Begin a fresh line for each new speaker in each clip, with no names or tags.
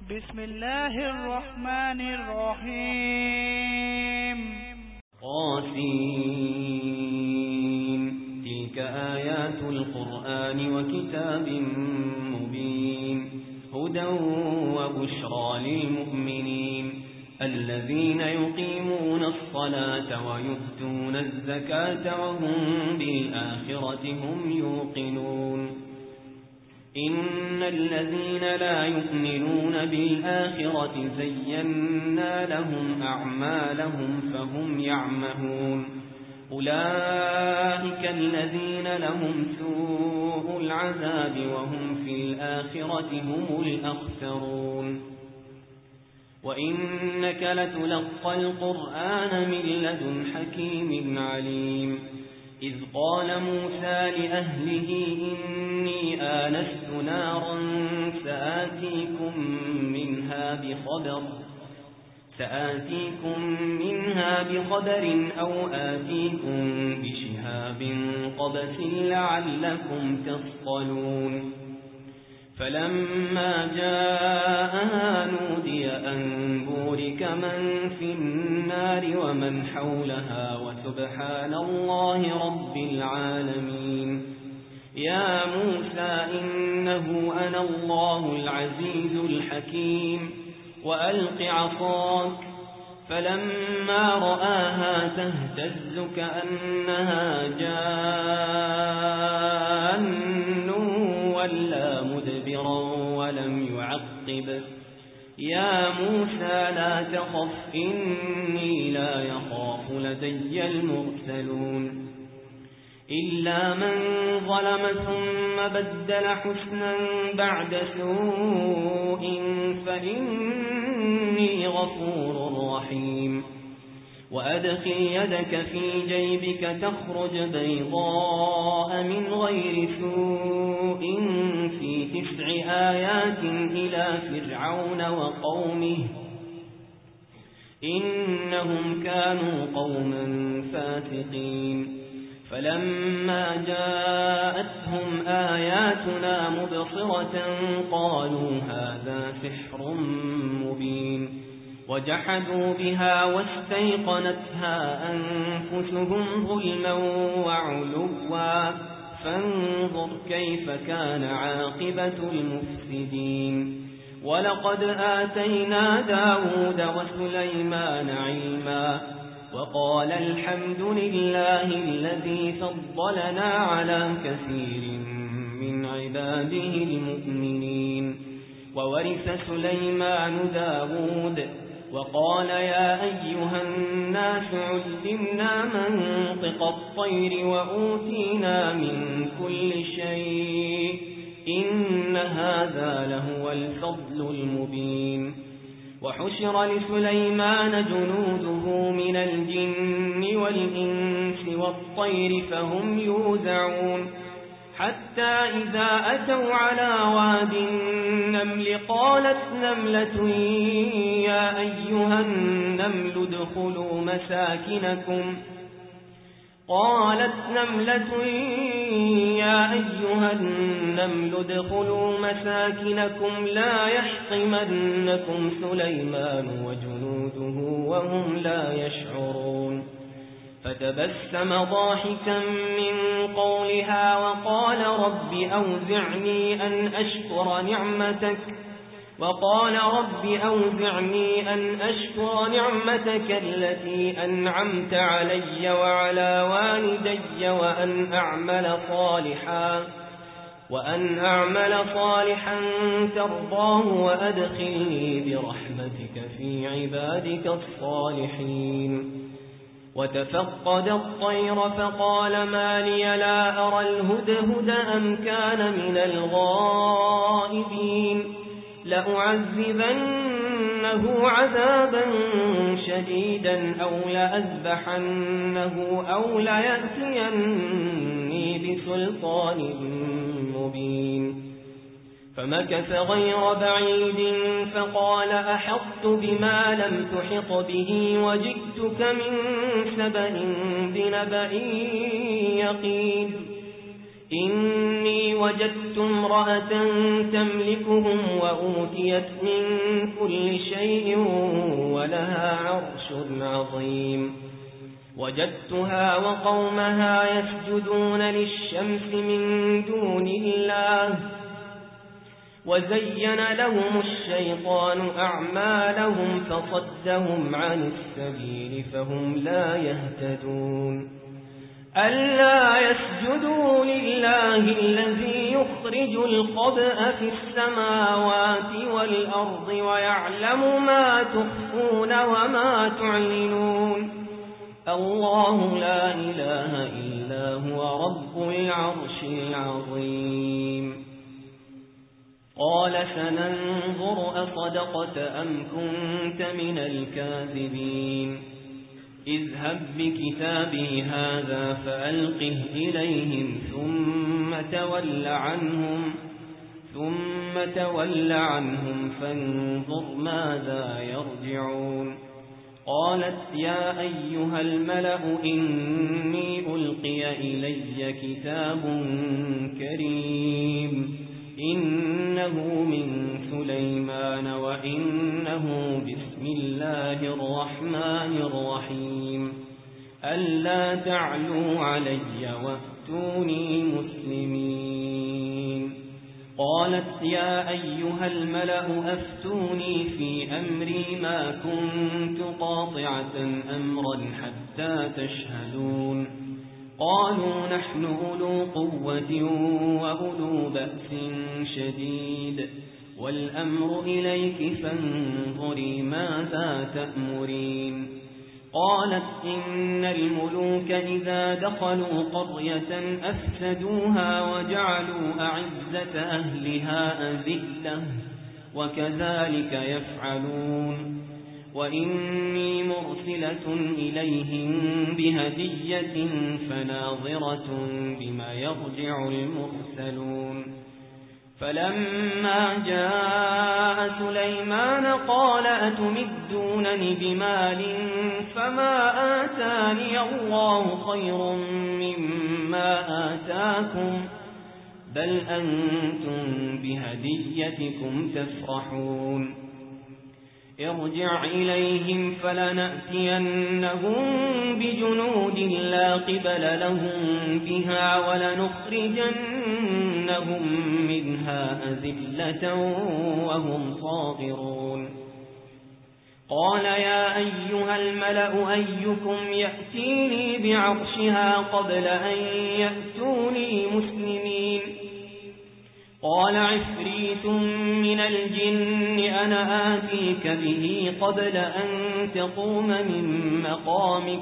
بسم الله الرحمن الرحيم.
قاسين. تلك آيات القرآن وكتاب مبين هدى وبشرى للمؤمنين الذين يقيمون الصلاة ويؤتون الزكاة وهم بالآخرة هم يوقنون. إن الذين لا يؤمنون بالآخرة زينا لهم أعمالهم فهم يعمهون. أولئك الذين لهم سوء العذاب وهم في الآخرة هم الأخسرون. وإنك لتلقى القرآن من لدن حكيم عليم. إذ قال موسى لأهله إني آنست نارا سآتيكم منها بخبر أو آتيكم بشهاب قبس لعلكم تصطلون. فلما جاءها نودي أن بورك من في النار ومن حولها وسبحان الله رب العالمين. يا موسى إنه أنا الله العزيز الحكيم وألق عصاك. فلما رآها تهتز كأنها جان ولا مدبرا ولم يعقب. يا موسى لا تخف إني لا يخاف لدي المرسلون. إلا من ظلم ثم بدل حسنا بعد سوء فإني غفور رحيم. وأدخل يدك في جيبك تخرج بيضاء من غير سوء في 9 آيات إلى فرعون وقومه إنهم كانوا قوما فاسقين. فلما جاءتهم آياتنا مبصرة قالوا هذا سحر مبين. وجحدوا بها واستيقنتها أنفسهم ظلما وعلوا فانظر كيف كان عاقبة المفسدين. ولقد آتينا داود وسليمان علما وقال الحمد لله الذي فضلنا على كثير من عباده المؤمنين. وورث سليمان داود وقال يا أيها الناس علمنا منطق الطير وأوتينا من كل شيء إن هذا لهو الفضل المبين. وحشر لسليمان جنوده من الجن والإنس والطير فهم يوزعون. حتى إذا أتوا على واد النمل قالت نملة يا أيها النمل ادخلوا مساكنكم لا يحطمنكم سليمان وجنوده وهم لا يشعرون. فتبسم ضاحكا من قولها وقال رب أوزعني أن أشكر نعمتك التي أنعمت علي وعلى والدي وأن أعمل صالحا ترضاه وأدخلني برحمتك في عبادك الصالحين. وتفقد الطير فقال ما لي لا أرى الهدهد أم كان من الغائبين. لأعذبنه عذابا شديدا أو لأذبحنه أو ليأتيني بسلطان مبين. فمكث غير بعيد فقال أحطت بما لم تحط به وجئتك من سبأ بنبأ يقين. إني وجدت امرأة تملكهم وأوتيت من كل شيء ولها عرش عظيم وجدتها وقومها يسجدون للشمس من دون الله وزين لهم الشيطان أعمالهم فصدهم عن السبيل فهم لا يهتدون ألا يسجدوا لله الذي يخرج الخبأ في السماوات والأرض ويعلم ما تخفون وما تعلنون الله لا إله إلا هو رب العرش العظيم قال سننظر أصدقت أم كنت من الكاذبين اذهب بكتابي هذا فألقه إليهم ثم تول عنهم فانظر ماذا يرجعون قالت يا أيها الملأ إني ألقي إلي كتاب كريم إنه من سليمان وإنه بسم الله الرحمن الرحيم ألا تعلوا علي وأتوني مسلمين قالت يا أيها الملأ أفتوني في أمري ما كنت قاطعة أمرا حتى تشهدون قالوا نحن أولو قوة وأولو بأس شديد والأمر إليك فانظري ماذا تأمرين قالت إن الملوك إذا دخلوا قرية أفسدوها وجعلوا أعزة أهلها أذلة وكذلك يفعلون وإني مرسلة إليهم بهدية فناظرة بما يرجع المرسلون فلما جاء سليمان قال أتمدونني بمال فما آتاني الله خير مما آتاكم بل أنتم بهديتكم تفرحون ارجع إليهم فلنأتينهم بجنود لا قبل لهم بها ولنخرجنهم منها أذلة وهم صاغرون قال يا أيها الملأ أيكم يأتيني بعرشها قبل أن يأتوني مسلمين قال عفريت من الجن أنا آتيك به قبل أن تقوم من مقامك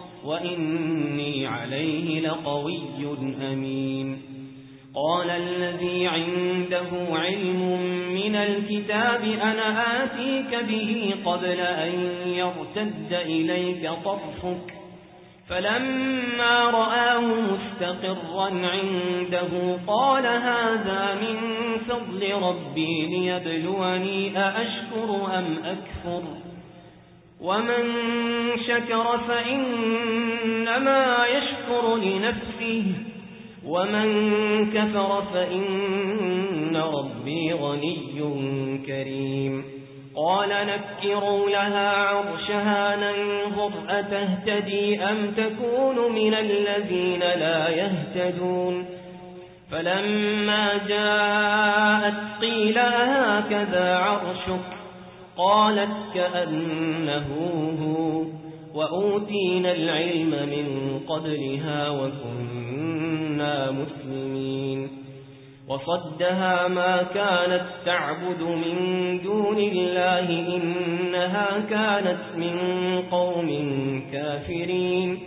وإني عليه لقوي أمين قال الذي عنده علم من الكتاب أنا آتيك به قبل أن يرتد إليك طرفك فلما رآه مستقرا عنده قال هذا من فضل ربي ليبلوني أأشكر أم أكفر ومن شكر فإنما يشكر لنفسه ومن كفر فإن ربي غني كريم قال نكروا لها عرشها ننظر أتهتدي أم تكون من الذين لا يهتدون فلما جاءت قيل هكذا عرشك قالت كأنه هو وأوتينا العلم من قبلها وكنا مسلمين وصدها ما كانت تعبد من دون الله إنها كانت من قوم كافرين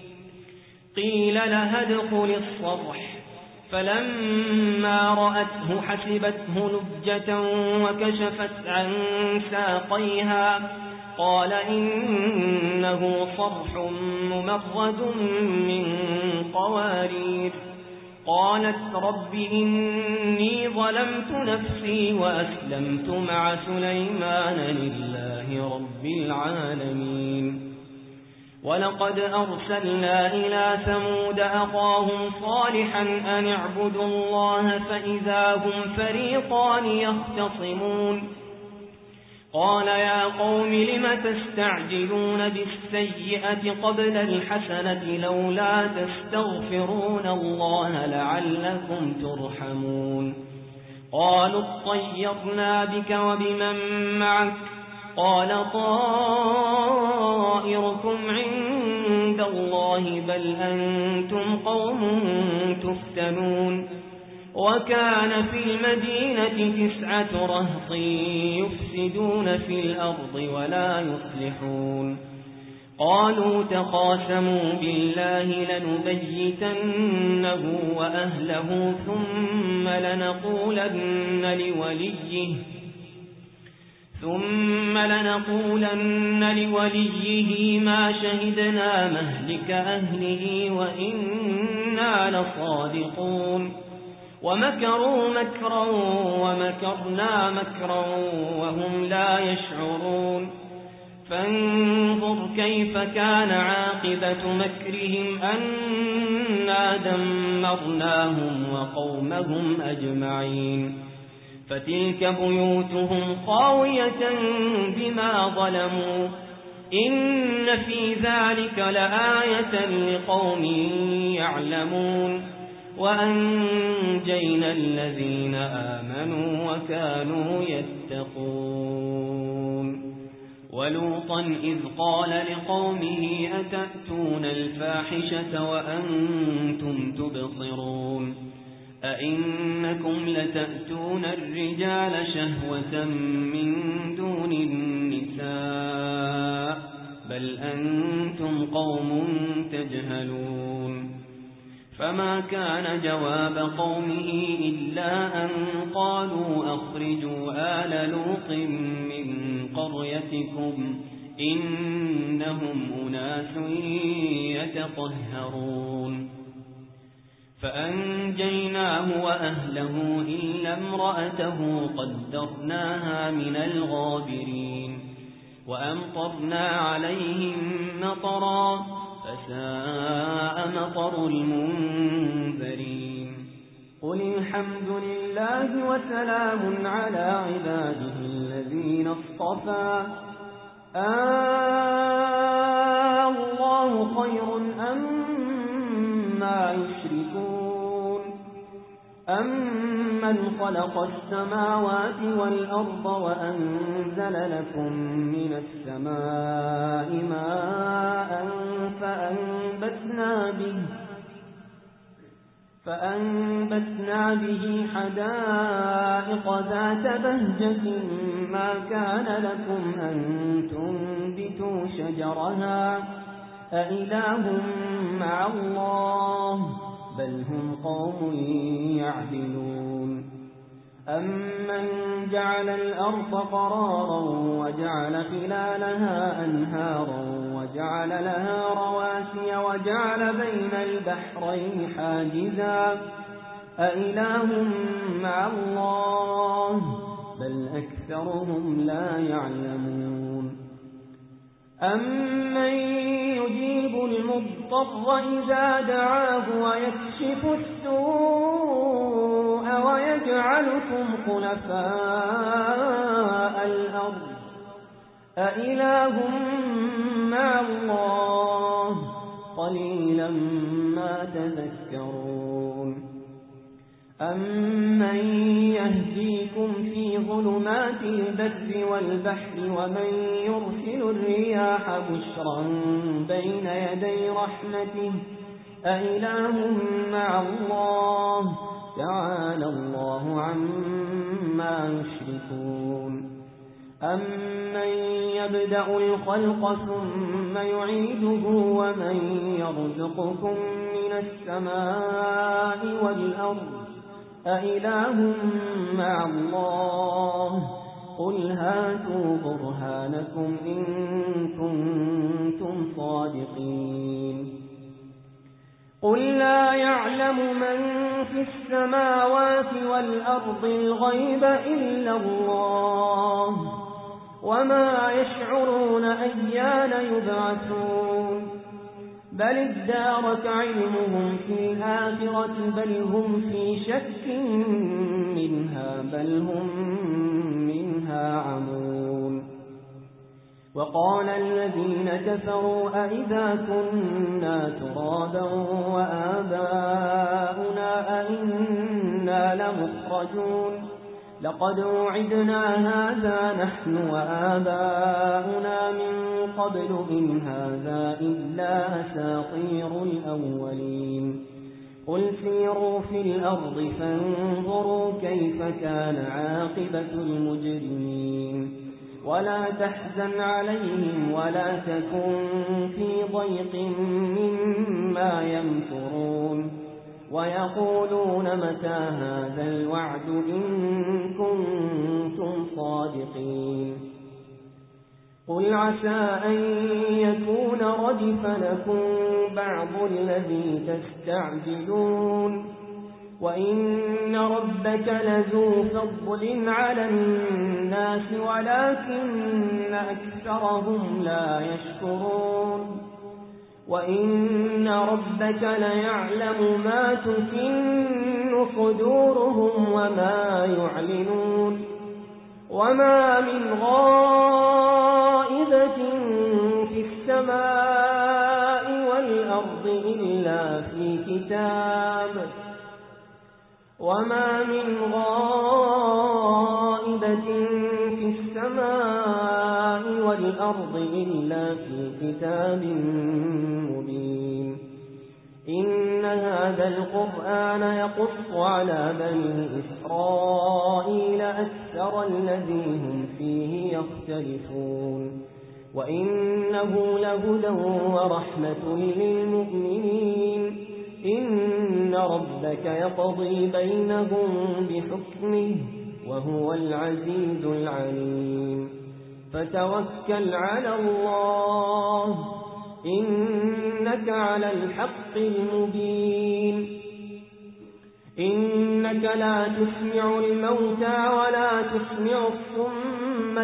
قيل لها ادخل الصرح فلما رأته حسبته لجة وكشفت عن ساقيها قال إنه صرح ممرد من قوارير قالت رب إني ظلمت نفسي وأسلمت مع سليمان لله رب العالمين ولقد أرسلنا إلى ثمود أخاهم صالحا أن اعبدوا الله فإذا هم فريقان يختصمون قال يا قوم لم تستعجلون بالسيئة قبل الحسنة لولا تستغفرون الله لعلكم ترحمون قالوا اطيرنا بك وبمن معك قال طائركم عند الله بل أنتم قوم تفتنون وكان في المدينة 9 رهط يفسدون في الأرض ولا يصلحون قالوا تقاسموا بالله لنبيتنه وأهله ثم لنقولن لوليه ما شهدنا مهلك أهله وإنا لصادقون ومكروا مكرا ومكرنا مكرا وهم لا يشعرون فانظر كيف كان عاقبة مكرهم أنا دمرناهم وقومهم أجمعين فتلك بيوتهم خاوية بما ظلموا إن في ذلك لآية لقوم يعلمون وأنجينا الذين آمنوا وكانوا يتقون ولوطا إذ قال لقومه أتأتون الفاحشة وأنتم تبصرون أئنكم لتأتون الرجال شهوة من دون النساء بل أنتم قوم تجهلون فما كان جواب قومه إلا أن قالوا أخرجوا آل لوط من قريتكم إنهم أناس يتطهرون فأنجيناه وأهله إلا امرأته قدرناها من الغابرين وأمطرنا عليهم مطرا فساء مطر المنذرين قل الحمد لله وسلام على عباده الذين اصطفى الله خير أما يشركون أمن خلق السماوات والأرض وأنزل لكم من السماء ماء فأنبتنا به حدائق ذات بهجة ما كان لكم أن تنبتوا شجرها أإله مع الله بل هم قوم يعدلون أمن جعل الأرض قرارا وجعل خلالها أنهارا وجعل لها رواسي وجعل بين البحرين حاجزا أإله مع الله بل أكثرهم لا يعلمون أمن يجيب المضطر إذا دعاه ويكشف السوء ويجعلكم خلفاء الأرض أإله مع الله قليلا ما تذكرون أمن يهديكم في ظلمات البر والبحر ومن يرسل الرياح بشرا بين يدي رحمته أإله مع الله تعالى الله عما يشركون أمن يبدأ الخلق ثم يعيده ومن يرزقكم من السماء والأرض أإله مع الله قل هاتوا برهانكم إن كنتم صادقين قل لا يعلم من في السماوات والأرض الغيب إلا الله وما يشعرون أيان يبعثون بل ادارك علمهم في الآخرة بل هم في شك منها بل هم منها عمون وقال الذين كفروا أئذا كنا ترابا وآباؤنا أئنا لمخرجون لقد وعدنا هذا نحن وآباؤنا من قبل إن هذا إلا أساطير الأولين قل سيروا في الأرض فانظروا كيف كان عاقبة المجرمين ولا تحزن عليهم ولا تكن في ضيق مما يمكرون ويقولون متى هذا الوعد إن كنتم صادقين قل عسى أن يكون ردف لكم بعض الذي تستعجلون وإن ربك لذو فضل على الناس ولكن أكثرهم لا يشكرون وإن ربك ليعلم ما تكن صدورهم وما يعلنون وما من غائبة في السماء والأرض إلا في كتاب وما من غائبة في السماء والأرض إلا في كتاب مبين إن هذا القرآن يقص على بني إسرائيل أكثر الذي هم فيه يختلفون وإنه لهدى ورحمة للمؤمنين إن ربك يقضي بينهم بحكمه وهو العزيز العليم فتوكل على الله إنك على الحق المبين إنك لا تسمع الموتى ولا تسمع الصم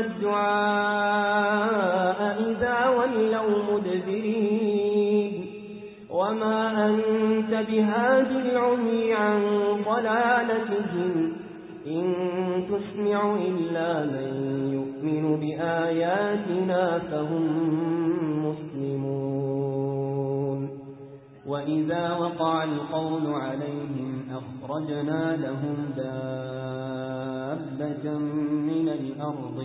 الدعاء إذا ولوا مدبرين وما أنت بهادي العمي عن ضلالتهم إن تسمع إلا من يؤمن بآياتنا فهم مسلمون وإذا وقع القول عليهم أخرجنا لهم دابة من الأرض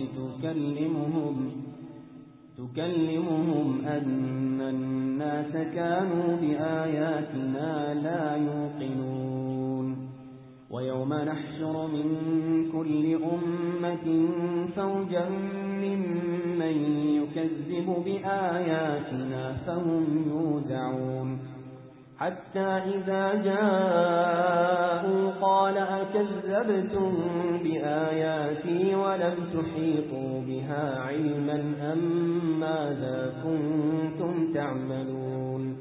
تكلمهم أن الناس كانوا بآياتنا لا يوقنون ويوم نحشر من كل أمة فوجا ممن يكذب بآياتنا فهم يوزعون حتى إذا جاءوا قال أكذبتم بآياتي ولم تحيطوا بها علما أم ماذا كنتم تعملون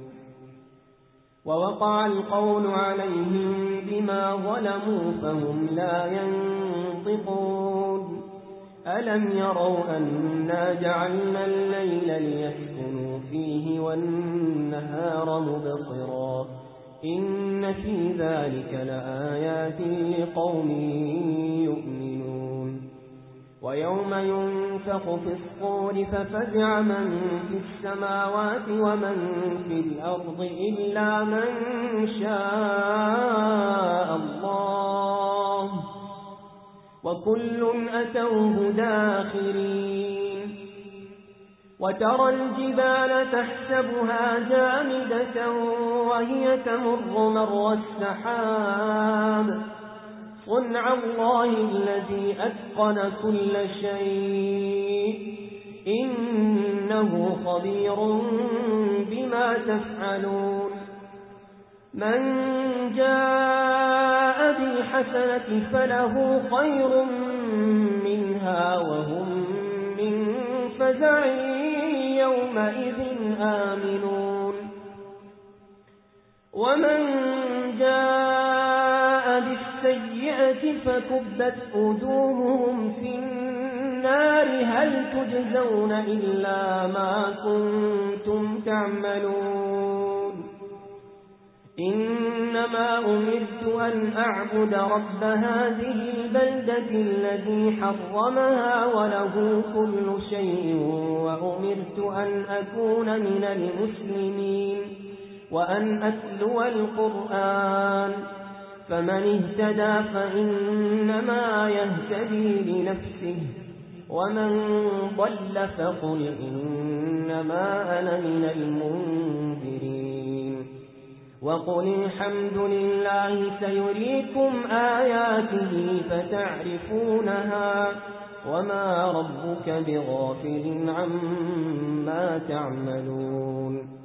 ووقع القول عليهم بما ظلموا فهم لا ينطقون ألم يروا أنا جعلنا الليل ليسكنوا فيه والنهار مبصرا إن في ذلك لآيات لقوم يؤمنون ويوم ينفخ في الصور ففزع من في السماوات ومن في الأرض إلا من شاء الله وكل أتوه داخرين وترى الجبال تحسبها جامدة وهي تمر مر السحاب صنع الله الذي أتقن كل شيء إنه خبير بما تفعلون من جاء بالحسنة فله خير منها وهم من فزع يومئذ آمنون ومن جاء بالسيئة فكبت وجوههم في النار هل تجزون إلا ما كنتم تعملون إنما أمرت أن أعبد رب هذه البلدة الذي حرمها وله كل شيء وأمرت أن أكون من المسلمين وأن أتلو القرآن فمن اهتدى فإنما يهتدي لنفسه ومن ضل فقل إنما أنا من المنذرين وقل الحمد لله سيريكم آياته فتعرفونها وما ربك بغافل عما تعملون